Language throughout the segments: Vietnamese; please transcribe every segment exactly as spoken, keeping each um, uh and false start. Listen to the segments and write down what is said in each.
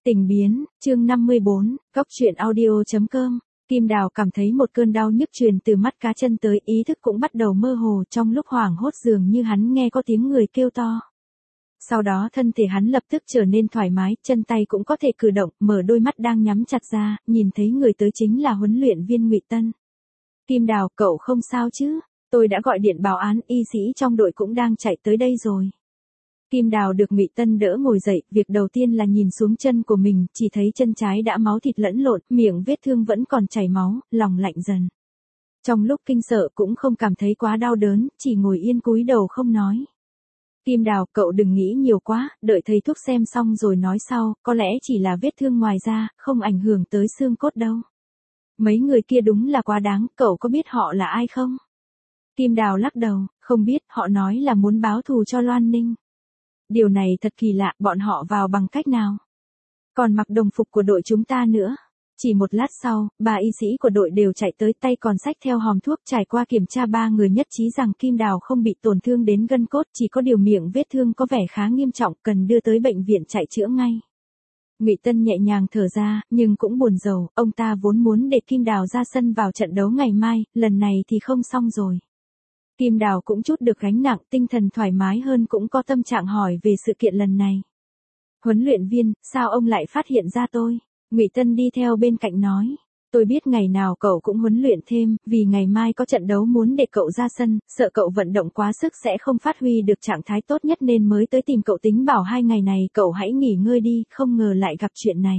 Tình biến, chương năm mươi bốn, Cóc truyện audio.com. Kim Đào cảm thấy một cơn đau nhức truyền từ mắt cá chân tới, ý thức cũng bắt đầu mơ hồ, trong lúc hoảng hốt dường như hắn nghe có tiếng người kêu to. Sau đó thân thể hắn lập tức trở nên thoải mái, chân tay cũng có thể cử động, mở đôi mắt đang nhắm chặt ra, nhìn thấy người tới chính là huấn luyện viên Ngụy Tân. Kim Đào, cậu không sao chứ? Tôi đã gọi điện báo án, y sĩ trong đội cũng đang chạy tới đây rồi. Kim Đào được Ngụy Tân đỡ ngồi dậy, việc đầu tiên là nhìn xuống chân của mình, chỉ thấy chân trái đã máu thịt lẫn lộn, miệng vết thương vẫn còn chảy máu, lòng lạnh dần. Trong lúc kinh sợ cũng không cảm thấy quá đau đớn, chỉ ngồi yên cúi đầu không nói. Kim Đào, cậu đừng nghĩ nhiều quá, đợi thầy thuốc xem xong rồi nói sau, có lẽ chỉ là vết thương ngoài da, không ảnh hưởng tới xương cốt đâu. Mấy người kia đúng là quá đáng, cậu có biết họ là ai không? Kim Đào lắc đầu, không biết, họ nói là muốn báo thù cho Loan Ninh. Điều này thật kỳ lạ, bọn họ vào bằng cách nào? Còn mặc đồng phục của đội chúng ta nữa. Chỉ một lát sau, ba y sĩ của đội đều chạy tới, tay còn xách theo hòm thuốc. Trải qua kiểm tra, ba người nhất trí rằng Kim Đào không bị tổn thương đến gân cốt, chỉ có điều miệng vết thương có vẻ khá nghiêm trọng, cần đưa tới bệnh viện chạy chữa ngay. Ngụy Tân nhẹ nhàng thở ra, nhưng cũng buồn rầu, ông ta vốn muốn để Kim Đào ra sân vào trận đấu ngày mai, lần này thì không xong rồi. Kim Đào cũng chút được gánh nặng, tinh thần thoải mái hơn, cũng có tâm trạng hỏi về sự kiện lần này. Huấn luyện viên, sao ông lại phát hiện ra tôi? Ngụy Tân đi theo bên cạnh nói. Tôi biết ngày nào cậu cũng huấn luyện thêm, vì ngày mai có trận đấu muốn để cậu ra sân, sợ cậu vận động quá sức sẽ không phát huy được trạng thái tốt nhất nên mới tới tìm cậu, tính bảo hai ngày này cậu hãy nghỉ ngơi đi, không ngờ lại gặp chuyện này.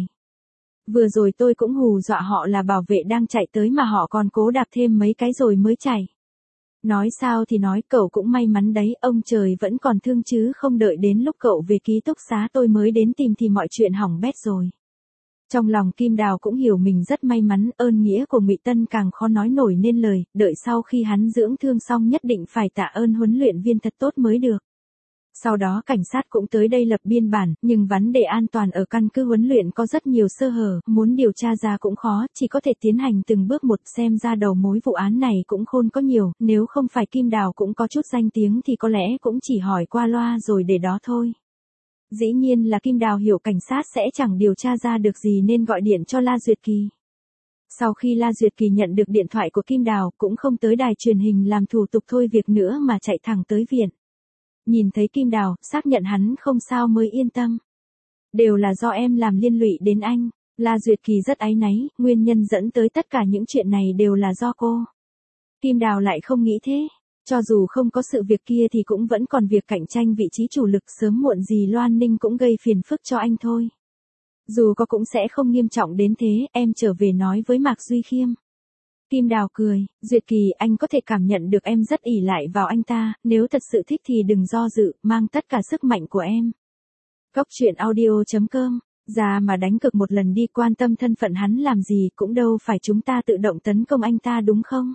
Vừa rồi tôi cũng hù dọa họ là bảo vệ đang chạy tới mà họ còn cố đạp thêm mấy cái rồi mới chạy. Nói sao thì nói, cậu cũng may mắn đấy, ông trời vẫn còn thương chứ, không đợi đến lúc cậu về ký túc xá tôi mới đến tìm thì mọi chuyện hỏng bét rồi. Trong lòng Kim Đào cũng hiểu mình rất may mắn, ơn nghĩa của Ngụy Tân càng khó nói nổi nên lời, đợi sau khi hắn dưỡng thương xong nhất định phải tạ ơn huấn luyện viên thật tốt mới được. Sau đó cảnh sát cũng tới đây lập biên bản, nhưng vấn đề an toàn ở căn cứ huấn luyện có rất nhiều sơ hở, muốn điều tra ra cũng khó, chỉ có thể tiến hành từng bước một, xem ra đầu mối vụ án này cũng khôn có nhiều, nếu không phải Kim Đào cũng có chút danh tiếng thì có lẽ cũng chỉ hỏi qua loa rồi để đó thôi. Dĩ nhiên là Kim Đào hiểu cảnh sát sẽ chẳng điều tra ra được gì nên gọi điện cho La Duyệt Kỳ. Sau khi La Duyệt Kỳ nhận được điện thoại của Kim Đào, cũng không tới đài truyền hình làm thủ tục thôi việc nữa mà chạy thẳng tới viện. Nhìn thấy Kim Đào, xác nhận hắn không sao mới yên tâm. Đều là do em làm liên lụy đến anh. La Duyệt Kỳ rất áy náy, nguyên nhân dẫn tới tất cả những chuyện này đều là do cô. Kim Đào lại không nghĩ thế. Cho dù không có sự việc kia thì cũng vẫn còn việc cạnh tranh vị trí chủ lực, sớm muộn gì Loan Ninh cũng gây phiền phức cho anh thôi. Dù có cũng sẽ không nghiêm trọng đến thế, em trở về nói với Mạc Duy Khiêm. Kim Đào cười, Duyệt Kỳ, anh có thể cảm nhận được em rất ỷ lại vào anh ta, nếu thật sự thích thì đừng do dự, mang tất cả sức mạnh của em. Cóc truyện audio.com, ra mà đánh cược một lần đi, quan tâm thân phận hắn làm gì, cũng đâu phải chúng ta tự động tấn công anh ta đúng không?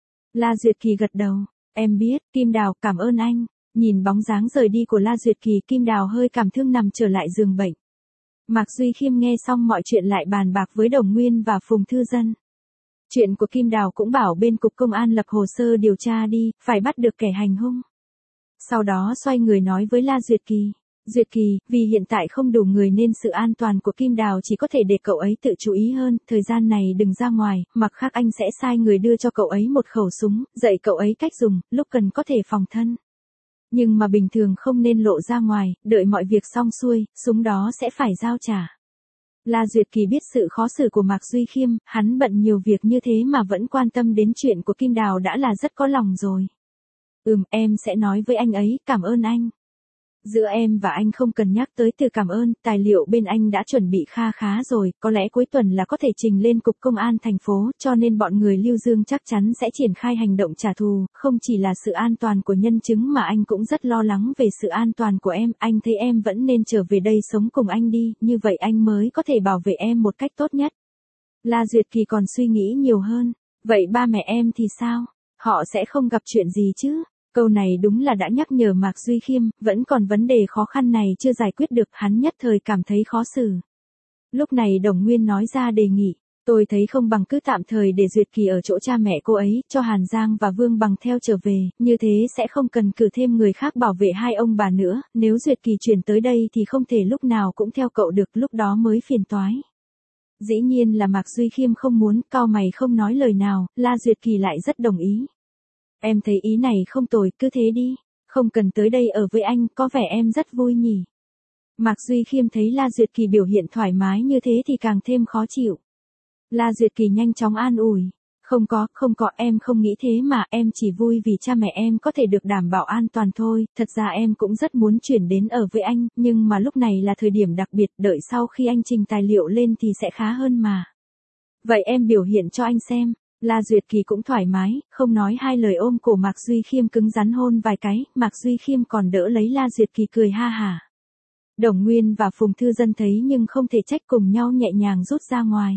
La Duyệt Kỳ gật đầu, em biết, Kim Đào, cảm ơn anh. Nhìn bóng dáng rời đi của La Duyệt Kỳ, Kim Đào hơi cảm thương nằm trở lại giường bệnh. Mạc Duy Khiêm nghe xong mọi chuyện lại bàn bạc với Đồng Nguyên và Phùng Thư Dân. Chuyện của Kim Đào cũng bảo bên cục công an lập hồ sơ điều tra đi, phải bắt được kẻ hành hung. Sau đó xoay người nói với La Duyệt Kỳ. Duyệt Kỳ, vì hiện tại không đủ người nên sự an toàn của Kim Đào chỉ có thể để cậu ấy tự chú ý hơn, thời gian này đừng ra ngoài, mặt khác anh sẽ sai người đưa cho cậu ấy một khẩu súng, dạy cậu ấy cách dùng, lúc cần có thể phòng thân. Nhưng mà bình thường không nên lộ ra ngoài, đợi mọi việc xong xuôi, súng đó sẽ phải giao trả. La Duyệt Kỳ biết sự khó xử của Mạc Duy Khiêm, hắn bận nhiều việc như thế mà vẫn quan tâm đến chuyện của Kim Đào đã là rất có lòng rồi. Ừm, em sẽ nói với anh ấy, cảm ơn anh. Giữa em và anh không cần nhắc tới từ cảm ơn, tài liệu bên anh đã chuẩn bị kha khá rồi, có lẽ cuối tuần là có thể trình lên cục công an thành phố, cho nên bọn người Lưu Dương chắc chắn sẽ triển khai hành động trả thù, không chỉ là sự an toàn của nhân chứng mà anh cũng rất lo lắng về sự an toàn của em, anh thấy em vẫn nên trở về đây sống cùng anh đi, như vậy anh mới có thể bảo vệ em một cách tốt nhất. La Duyệt Kỳ còn suy nghĩ nhiều hơn, vậy ba mẹ em thì sao? Họ sẽ không gặp chuyện gì chứ? Câu này đúng là đã nhắc nhở Mạc Duy Khiêm, vẫn còn vấn đề khó khăn này chưa giải quyết được, hắn nhất thời cảm thấy khó xử. Lúc này Đồng Nguyên nói ra đề nghị, Tôi thấy không bằng cứ tạm thời để Duyệt Kỳ ở chỗ cha mẹ cô ấy, cho Hàn Giang và Vương Bằng theo trở về, như thế sẽ không cần cử thêm người khác bảo vệ hai ông bà nữa, nếu Duyệt Kỳ chuyển tới đây thì không thể lúc nào cũng theo cậu được, lúc đó mới phiền toái. Dĩ nhiên là Mạc Duy Khiêm không muốn, cau mày không nói lời nào, La Duyệt Kỳ lại rất đồng ý. Em thấy ý này không tồi, cứ thế đi, không cần tới đây ở với anh, có vẻ em rất vui nhỉ. Mạc Duy Khiêm thấy La Duyệt Kỳ biểu hiện thoải mái như thế thì càng thêm khó chịu. La Duyệt Kỳ nhanh chóng an ủi. Không có, không có, em không nghĩ thế mà, em chỉ vui vì cha mẹ em có thể được đảm bảo an toàn thôi, thật ra em cũng rất muốn chuyển đến ở với anh, nhưng mà lúc này là thời điểm đặc biệt, đợi sau khi anh trình tài liệu lên thì sẽ khá hơn mà. Vậy em biểu hiện cho anh xem. La Duyệt Kỳ cũng thoải mái, không nói hai lời ôm cổ Mạc Duy Khiêm cứng rắn hôn vài cái, Mạc Duy Khiêm còn đỡ lấy La Duyệt Kỳ cười ha hả. Đồng Nguyên và Phùng Thư Dân thấy nhưng không thể trách, cùng nhau nhẹ nhàng rút ra ngoài.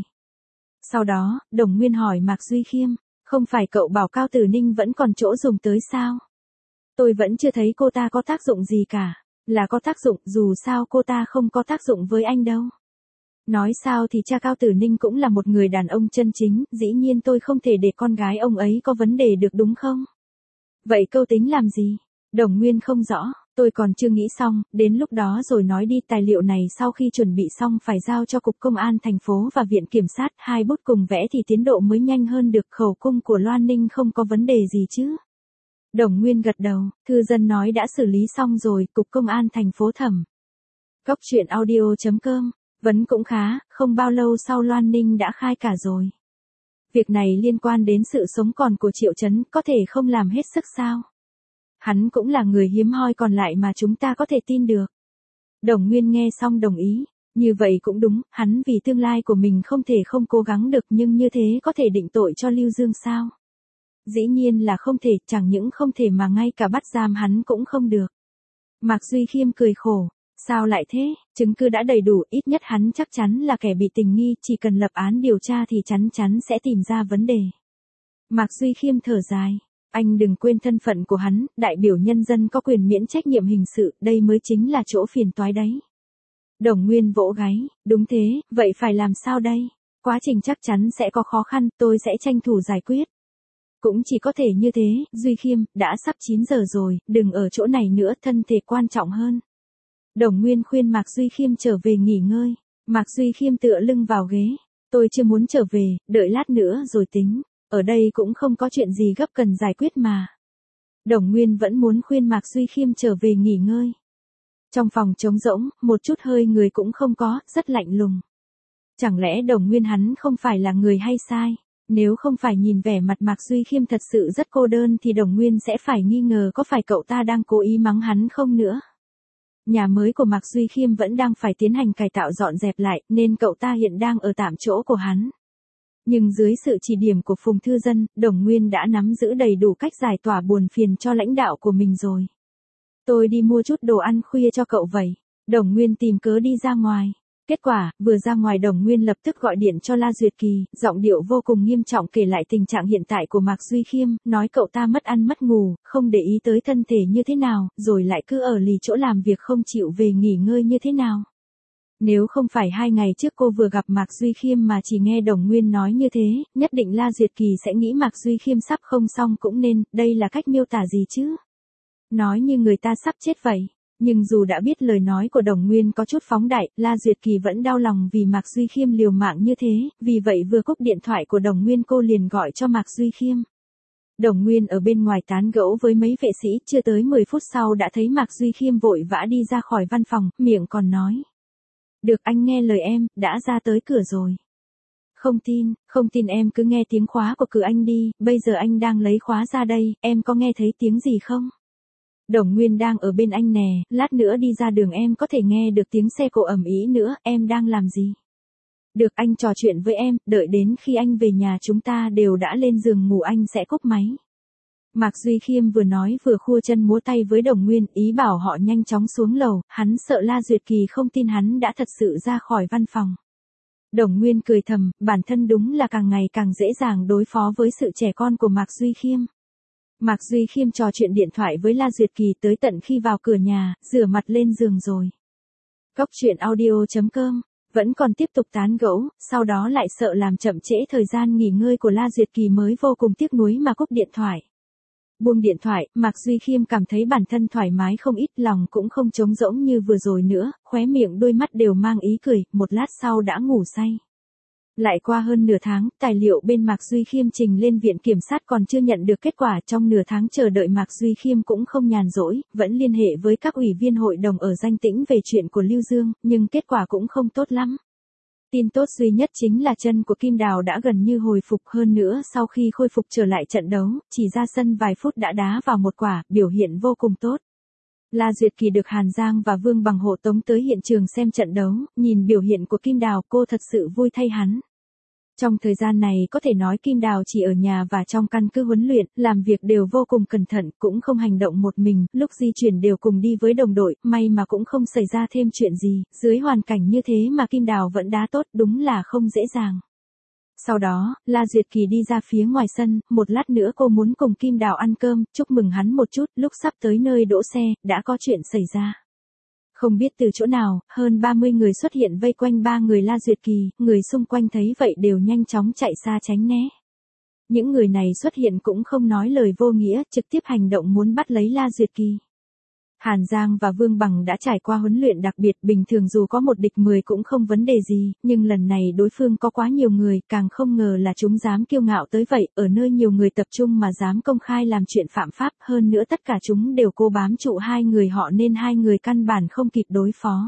Sau đó, Đồng Nguyên hỏi Mạc Duy Khiêm, không phải cậu bảo Cao Tử Ninh vẫn còn chỗ dùng tới sao? Tôi vẫn chưa thấy cô ta có tác dụng gì cả. Là có tác dụng, dù sao cô ta không có tác dụng với anh đâu. Nói sao thì cha Cao Tử Ninh cũng là một người đàn ông chân chính, dĩ nhiên tôi không thể để con gái ông ấy có vấn đề được đúng không? Vậy câu tính làm gì? Đồng Nguyên không rõ. Tôi còn chưa nghĩ xong, đến lúc đó rồi nói đi, tài liệu này sau khi chuẩn bị xong phải giao cho Cục Công an thành phố và Viện Kiểm sát, hai bút cùng vẽ thì tiến độ mới nhanh hơn được, khẩu cung của Loan Ninh không có vấn đề gì chứ. Đồng Nguyên gật đầu, Thư Dân nói đã xử lý xong rồi, Cục Công an thành phố thẩm. Cóc truyện audio chấm com, vấn cũng khá, không bao lâu sau Loan Ninh đã khai cả rồi. Việc này liên quan đến sự sống còn của Triệu Chấn, có thể không làm hết sức sao? Hắn cũng là người hiếm hoi còn lại mà chúng ta có thể tin được. Đồng Nguyên nghe xong đồng ý, như vậy cũng đúng, hắn vì tương lai của mình không thể không cố gắng được, nhưng như thế có thể định tội cho Lưu Dương sao? Dĩ nhiên là không thể, chẳng những không thể mà ngay cả bắt giam hắn cũng không được. Mạc Duy Khiêm cười khổ, sao lại thế, chứng cứ đã đầy đủ, ít nhất hắn chắc chắn là kẻ bị tình nghi, chỉ cần lập án điều tra thì chắn chắn sẽ tìm ra vấn đề. Mạc Duy Khiêm thở dài. Anh đừng quên thân phận của hắn, đại biểu nhân dân có quyền miễn trách nhiệm hình sự, đây mới chính là chỗ phiền toái đấy. Đồng Nguyên vỗ gáy, đúng thế, vậy phải làm sao đây? Quá trình chắc chắn sẽ có khó khăn, tôi sẽ tranh thủ giải quyết. Cũng chỉ có thể như thế, Duy Khiêm, đã sắp chín giờ rồi, đừng ở chỗ này nữa, thân thể quan trọng hơn. Đồng Nguyên khuyên Mạc Duy Khiêm trở về nghỉ ngơi. Mạc Duy Khiêm tựa lưng vào ghế, tôi chưa muốn trở về, đợi lát nữa rồi tính. Ở đây cũng không có chuyện gì gấp cần giải quyết mà. Đồng Nguyên vẫn muốn khuyên Mạc Duy Khiêm trở về nghỉ ngơi. Trong phòng trống rỗng, một chút hơi người cũng không có, rất lạnh lùng. Chẳng lẽ Đồng Nguyên hắn không phải là người hay sai? Nếu không phải nhìn vẻ mặt Mạc Duy Khiêm thật sự rất cô đơn thì Đồng Nguyên sẽ phải nghi ngờ có phải cậu ta đang cố ý mắng hắn không nữa. Nhà mới của Mạc Duy Khiêm vẫn đang phải tiến hành cải tạo dọn dẹp lại, nên cậu ta hiện đang ở tạm chỗ của hắn. Nhưng dưới sự chỉ điểm của Phùng Thư Dân, Đồng Nguyên đã nắm giữ đầy đủ cách giải tỏa buồn phiền cho lãnh đạo của mình rồi. Tôi đi mua chút đồ ăn khuya cho cậu vậy. Đồng Nguyên tìm cớ đi ra ngoài. Kết quả, vừa ra ngoài Đồng Nguyên lập tức gọi điện cho La Duyệt Kỳ, giọng điệu vô cùng nghiêm trọng kể lại tình trạng hiện tại của Mạc Duy Khiêm, nói cậu ta mất ăn mất ngủ, không để ý tới thân thể như thế nào, rồi lại cứ ở lì chỗ làm việc không chịu về nghỉ ngơi như thế nào. Nếu không phải hai ngày trước cô vừa gặp Mạc Duy Khiêm mà chỉ nghe Đồng Nguyên nói như thế, nhất định La Duyệt Kỳ sẽ nghĩ Mạc Duy Khiêm sắp không xong cũng nên, đây là cách miêu tả gì chứ? Nói như người ta sắp chết vậy. Nhưng dù đã biết lời nói của Đồng Nguyên có chút phóng đại, La Duyệt Kỳ vẫn đau lòng vì Mạc Duy Khiêm liều mạng như thế, vì vậy vừa cúp điện thoại của Đồng Nguyên cô liền gọi cho Mạc Duy Khiêm. Đồng Nguyên ở bên ngoài tán gẫu với mấy vệ sĩ, chưa tới mười phút sau đã thấy Mạc Duy Khiêm vội vã đi ra khỏi văn phòng, miệng còn nói. Được, anh nghe lời em, đã ra tới cửa rồi. Không tin, không tin em cứ nghe tiếng khóa của cửa anh đi, bây giờ anh đang lấy khóa ra đây, em có nghe thấy tiếng gì không? Đồng Nguyên đang ở bên anh nè, lát nữa đi ra đường em có thể nghe được tiếng xe cộ ầm ĩ nữa, em đang làm gì? Được, anh trò chuyện với em, đợi đến khi anh về nhà chúng ta đều đã lên giường ngủ anh sẽ cúp máy. Mạc Duy Khiêm vừa nói vừa khua chân múa tay với Đồng Nguyên, ý bảo họ nhanh chóng xuống lầu, hắn sợ La Duyệt Kỳ không tin hắn đã thật sự ra khỏi văn phòng. Đồng Nguyên cười thầm, bản thân đúng là càng ngày càng dễ dàng đối phó với sự trẻ con của Mạc Duy Khiêm. Mạc Duy Khiêm trò chuyện điện thoại với La Duyệt Kỳ tới tận khi vào cửa nhà, rửa mặt lên giường rồi. Cóc truyện audio chấm com Vẫn còn tiếp tục tán gẫu, sau đó lại sợ làm chậm trễ thời gian nghỉ ngơi của La Duyệt Kỳ mới vô cùng tiếc nuối mà cúp điện thoại. Buông điện thoại, Mạc Duy Khiêm cảm thấy bản thân thoải mái không ít, lòng cũng không trống rỗng như vừa rồi nữa, khóe miệng đôi mắt đều mang ý cười, một lát sau đã ngủ say. Lại qua hơn nửa tháng, tài liệu bên Mạc Duy Khiêm trình lên viện kiểm sát còn chưa nhận được kết quả, trong nửa tháng chờ đợi Mạc Duy Khiêm cũng không nhàn rỗi, vẫn liên hệ với các ủy viên hội đồng ở Danh Tĩnh về chuyện của Lưu Dương, nhưng kết quả cũng không tốt lắm. Tin tốt duy nhất chính là chân của Kim Đào đã gần như hồi phục, hơn nữa sau khi khôi phục trở lại trận đấu, chỉ ra sân vài phút đã đá vào một quả, biểu hiện vô cùng tốt. La Duyệt Kỳ được Hàn Giang và Vương Bằng hộ tống tới hiện trường xem trận đấu, nhìn biểu hiện của Kim Đào cô thật sự vui thay hắn. Trong thời gian này có thể nói Kim Đào chỉ ở nhà và trong căn cứ huấn luyện, làm việc đều vô cùng cẩn thận, cũng không hành động một mình, lúc di chuyển đều cùng đi với đồng đội, may mà cũng không xảy ra thêm chuyện gì, dưới hoàn cảnh như thế mà Kim Đào vẫn đá tốt, đúng là không dễ dàng. Sau đó, La Duyệt Kỳ đi ra phía ngoài sân, một lát nữa cô muốn cùng Kim Đào ăn cơm, chúc mừng hắn một chút, lúc sắp tới nơi đỗ xe, đã có chuyện xảy ra. Không biết từ chỗ nào, hơn ba mươi người xuất hiện vây quanh ba người La Duyệt Kỳ, người xung quanh thấy vậy đều nhanh chóng chạy xa tránh né. Những người này xuất hiện cũng không nói lời vô nghĩa, trực tiếp hành động muốn bắt lấy La Duyệt Kỳ. Hàn Giang và Vương Bằng đã trải qua huấn luyện đặc biệt, bình thường dù có một địch mười cũng không vấn đề gì, nhưng lần này đối phương có quá nhiều người, càng không ngờ là chúng dám kiêu ngạo tới vậy, ở nơi nhiều người tập trung mà dám công khai làm chuyện phạm pháp, hơn nữa tất cả chúng đều cố bám trụ hai người họ nên hai người căn bản không kịp đối phó.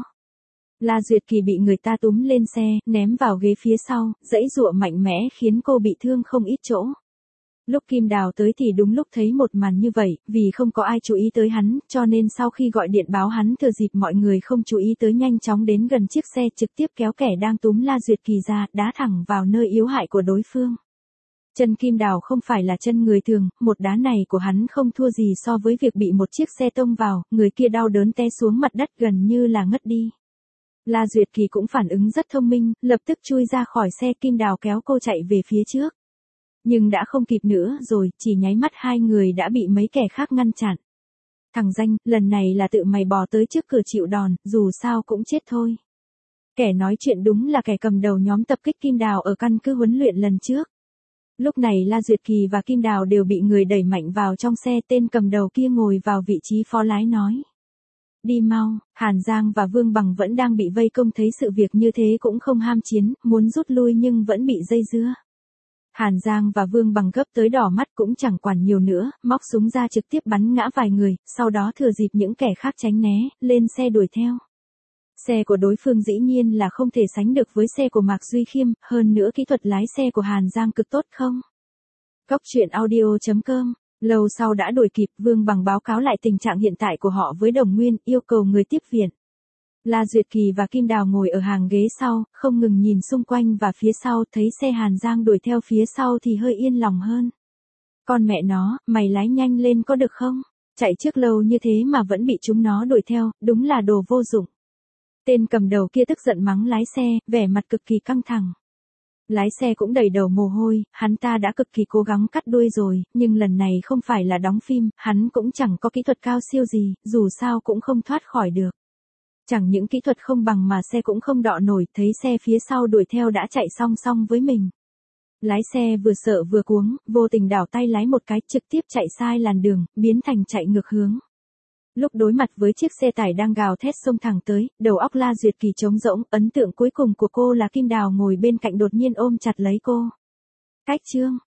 La Duyệt Kỳ bị người ta túm lên xe, ném vào ghế phía sau, giãy giụa mạnh mẽ khiến cô bị thương không ít chỗ. Lúc Kim Đào tới thì đúng lúc thấy một màn như vậy, vì không có ai chú ý tới hắn, cho nên sau khi gọi điện báo hắn thừa dịp mọi người không chú ý tới nhanh chóng đến gần chiếc xe trực tiếp kéo kẻ đang túm La Duyệt Kỳ ra, đá thẳng vào nơi yếu hại của đối phương. Chân Kim Đào không phải là chân người thường, một đá này của hắn không thua gì so với việc bị một chiếc xe tông vào, người kia đau đớn té xuống mặt đất gần như là ngất đi. La Duyệt Kỳ cũng phản ứng rất thông minh, lập tức chui ra khỏi xe, Kim Đào kéo cô chạy về phía trước. Nhưng đã không kịp nữa rồi, chỉ nháy mắt hai người đã bị mấy kẻ khác ngăn chặn. Thằng danh, lần này là tự mày bò tới trước cửa chịu đòn, dù sao cũng chết thôi. Kẻ nói chuyện đúng là kẻ cầm đầu nhóm tập kích Kim Đào ở căn cứ huấn luyện lần trước. Lúc này La Duyệt Kỳ và Kim Đào đều bị người đẩy mạnh vào trong xe, tên cầm đầu kia ngồi vào vị trí phó lái nói. Đi mau, Hàn Giang và Vương Bằng vẫn đang bị vây công thấy sự việc như thế cũng không ham chiến, muốn rút lui nhưng vẫn bị dây dưa. Hàn Giang và Vương Bằng gấp tới đỏ mắt cũng chẳng quản nhiều nữa, móc súng ra trực tiếp bắn ngã vài người, sau đó thừa dịp những kẻ khác tránh né, lên xe đuổi theo. Xe của đối phương dĩ nhiên là không thể sánh được với xe của Mạc Duy Khiêm, hơn nữa kỹ thuật lái xe của Hàn Giang cực tốt không? Cốc truyện audio chấm com. Lâu sau đã đuổi kịp, Vương Bằng báo cáo lại tình trạng hiện tại của họ với Đồng Nguyên, yêu cầu người tiếp viện. La Duyệt Kỳ và Kim Đào ngồi ở hàng ghế sau, không ngừng nhìn xung quanh và phía sau, thấy xe Hàn Giang đuổi theo phía sau thì hơi yên lòng hơn. Con mẹ nó, mày lái nhanh lên có được không? Chạy trước lâu như thế mà vẫn bị chúng nó đuổi theo, đúng là đồ vô dụng. Tên cầm đầu kia tức giận mắng lái xe, vẻ mặt cực kỳ căng thẳng. Lái xe cũng đầy đầu mồ hôi, hắn ta đã cực kỳ cố gắng cắt đuôi rồi, nhưng lần này không phải là đóng phim, hắn cũng chẳng có kỹ thuật cao siêu gì, dù sao cũng không thoát khỏi được. Chẳng những kỹ thuật không bằng mà xe cũng không đọ nổi, thấy xe phía sau đuổi theo đã chạy song song với mình. Lái xe vừa sợ vừa cuống, vô tình đảo tay lái một cái, trực tiếp chạy sai làn đường, biến thành chạy ngược hướng. Lúc đối mặt với chiếc xe tải đang gào thét xông thẳng tới, đầu óc La Duyệt Kỳ trống rỗng, ấn tượng cuối cùng của cô là Kim Đào ngồi bên cạnh đột nhiên ôm chặt lấy cô. Cách chương